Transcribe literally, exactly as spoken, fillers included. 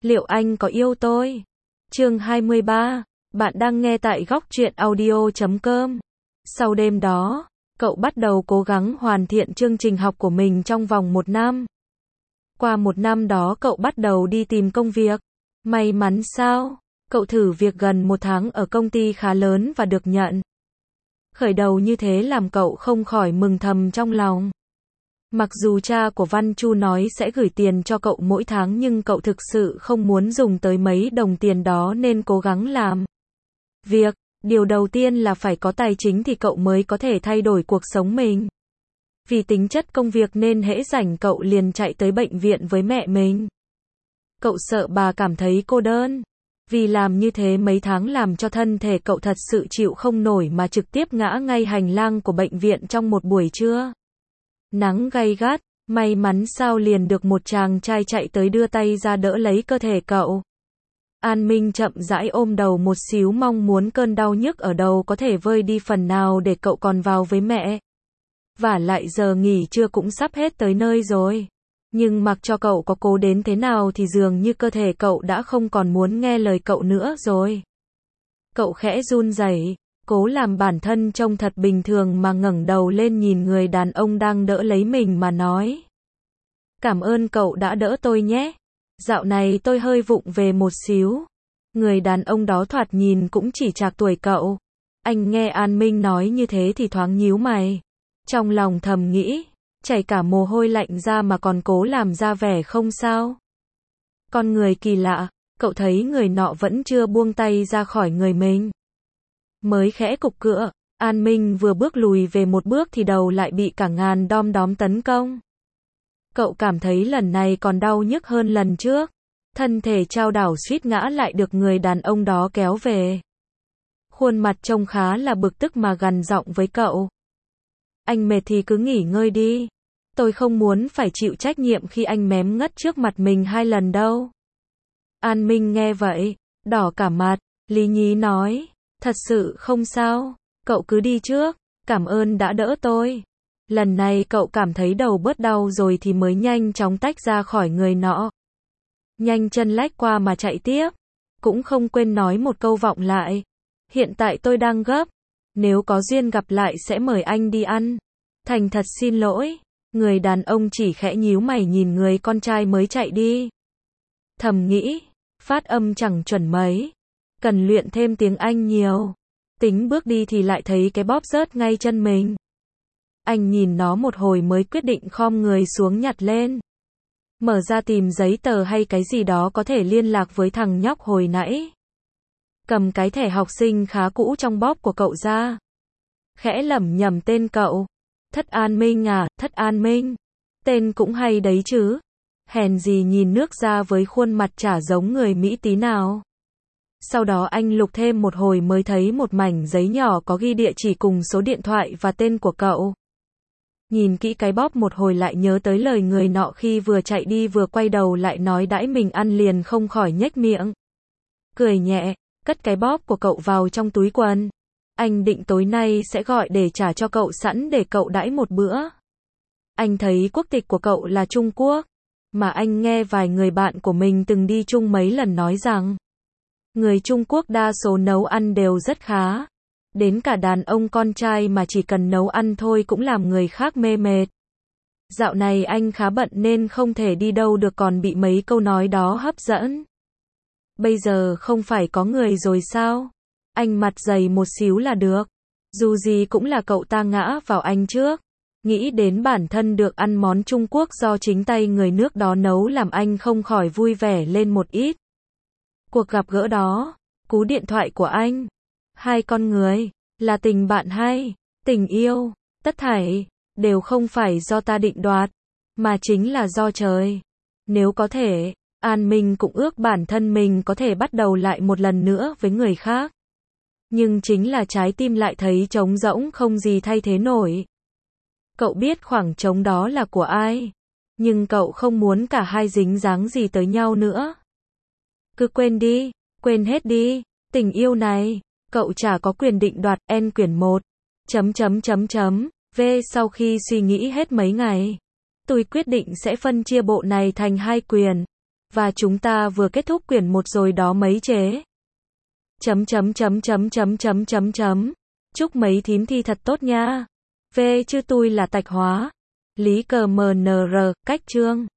Liệu anh có yêu tôi? Chương hai mươi ba. Bạn đang nghe tại góc truyện audio chấm com. Sau đêm đó, cậu bắt đầu cố gắng hoàn thiện chương trình học của mình trong vòng một năm. Qua một năm đó cậu bắt đầu đi tìm công việc. May mắn sao? Cậu thử việc gần một tháng ở công ty khá lớn và được nhận. Khởi đầu như thế làm cậu không khỏi mừng thầm trong lòng. Mặc dù cha của Văn Chu nói sẽ gửi tiền cho cậu mỗi tháng nhưng cậu thực sự không muốn dùng tới mấy đồng tiền đó nên cố gắng làm việc. Điều đầu tiên là phải có tài chính thì cậu mới có thể thay đổi cuộc sống mình. Vì tính chất công việc nên hễ rảnh cậu liền chạy tới bệnh viện với mẹ mình. Cậu sợ bà cảm thấy cô đơn. Vì làm như thế mấy tháng làm cho thân thể cậu thật sự chịu không nổi mà trực tiếp ngã ngay hành lang của bệnh viện trong một buổi trưa. Nắng gay gắt, may mắn sao liền được một chàng trai chạy tới đưa tay ra đỡ lấy cơ thể cậu. An Minh chậm rãi ôm đầu một xíu mong muốn cơn đau nhức ở đầu có thể vơi đi phần nào để cậu còn vào với mẹ. Vả lại giờ nghỉ trưa cũng sắp hết tới nơi rồi. Nhưng mặc cho cậu có cố đến thế nào thì dường như cơ thể cậu đã không còn muốn nghe lời cậu nữa rồi. Cậu khẽ run rẩy, cố làm bản thân trông thật bình thường mà ngẩng đầu lên nhìn người đàn ông đang đỡ lấy mình mà nói. Cảm ơn cậu đã đỡ tôi nhé. Dạo này tôi hơi vụng về một xíu. Người đàn ông đó thoạt nhìn cũng chỉ trạc tuổi cậu. Anh nghe An Minh nói như thế thì thoáng nhíu mày. Trong lòng thầm nghĩ, chảy cả mồ hôi lạnh ra mà còn cố làm ra vẻ không sao. Con người kỳ lạ, cậu thấy người nọ vẫn chưa buông tay ra khỏi người mình. Mới khẽ cục cựa, An Minh vừa bước lùi về một bước thì đầu lại bị cả ngàn đom đóm tấn công. Cậu cảm thấy lần này còn đau nhức hơn lần trước. Thân thể chao đảo suýt ngã lại được người đàn ông đó kéo về. Khuôn mặt trông khá là bực tức mà gằn giọng với cậu. Anh mệt thì cứ nghỉ ngơi đi. Tôi không muốn phải chịu trách nhiệm khi anh mém ngất trước mặt mình hai lần đâu. An Minh nghe vậy, đỏ cả mặt, lý nhí nói. Thật sự không sao, cậu cứ đi trước, cảm ơn đã đỡ tôi. Lần này cậu cảm thấy đầu bớt đau rồi thì mới nhanh chóng tách ra khỏi người nọ. Nhanh chân lách qua mà chạy tiếp, cũng không quên nói một câu vọng lại. Hiện tại tôi đang gấp, nếu có duyên gặp lại sẽ mời anh đi ăn. Thành thật xin lỗi, người đàn ông chỉ khẽ nhíu mày nhìn người con trai mới chạy đi. Thầm nghĩ, phát âm chẳng chuẩn mấy. Cần luyện thêm tiếng Anh nhiều. Tính bước đi thì lại thấy cái bóp rớt ngay chân mình. Anh nhìn nó một hồi mới quyết định khom người xuống nhặt lên. Mở ra tìm giấy tờ hay cái gì đó có thể liên lạc với thằng nhóc hồi nãy. Cầm cái thẻ học sinh khá cũ trong bóp của cậu ra. Khẽ lẩm nhẩm tên cậu. Thất An Minh à, Thất An Minh. Tên cũng hay đấy chứ. Hèn gì nhìn nước ra với khuôn mặt chả giống người Mỹ tí nào. Sau đó anh lục thêm một hồi mới thấy một mảnh giấy nhỏ có ghi địa chỉ cùng số điện thoại và tên của cậu. Nhìn kỹ cái bóp một hồi lại nhớ tới lời người nọ khi vừa chạy đi vừa quay đầu lại nói đãi mình ăn liền không khỏi nhếch miệng. Cười nhẹ, cất cái bóp của cậu vào trong túi quần. Anh định tối nay sẽ gọi để trả cho cậu sẵn để cậu đãi một bữa. Anh thấy quốc tịch của cậu là Trung Quốc, mà anh nghe vài người bạn của mình từng đi chung mấy lần nói rằng người Trung Quốc đa số nấu ăn đều rất khá. Đến cả đàn ông con trai mà chỉ cần nấu ăn thôi cũng làm người khác mê mệt. Dạo này anh khá bận nên không thể đi đâu được còn bị mấy câu nói đó hấp dẫn. Bây giờ không phải có người rồi sao? Anh mặt dày một xíu là được. Dù gì cũng là cậu ta ngã vào anh trước. Nghĩ đến bản thân được ăn món Trung Quốc do chính tay người nước đó nấu làm anh không khỏi vui vẻ lên một ít. Cuộc gặp gỡ đó, cú điện thoại của anh, hai con người, là tình bạn hay, tình yêu, tất thảy, đều không phải do ta định đoạt, mà chính là do trời. Nếu có thể, An Minh cũng ước bản thân mình có thể bắt đầu lại một lần nữa với người khác. Nhưng chính là trái tim lại thấy trống rỗng không gì thay thế nổi. Cậu biết khoảng trống đó là của ai, nhưng cậu không muốn cả hai dính dáng gì tới nhau nữa. Cứ quên đi, quên hết đi, tình yêu này, cậu chả có quyền định đoạt. N quyển một. Chấm chấm chấm chấm. V sau khi suy nghĩ hết mấy ngày, tôi quyết định sẽ phân chia bộ này thành hai quyển. Và chúng ta vừa kết thúc quyển một rồi đó mấy chế. Chấm chấm chấm chấm chấm chấm chấm chấm. Chúc mấy thím thi thật tốt nha. V chứ tui là Tạch Hóa. Lý cờ mờ nờ rờ, cách chương.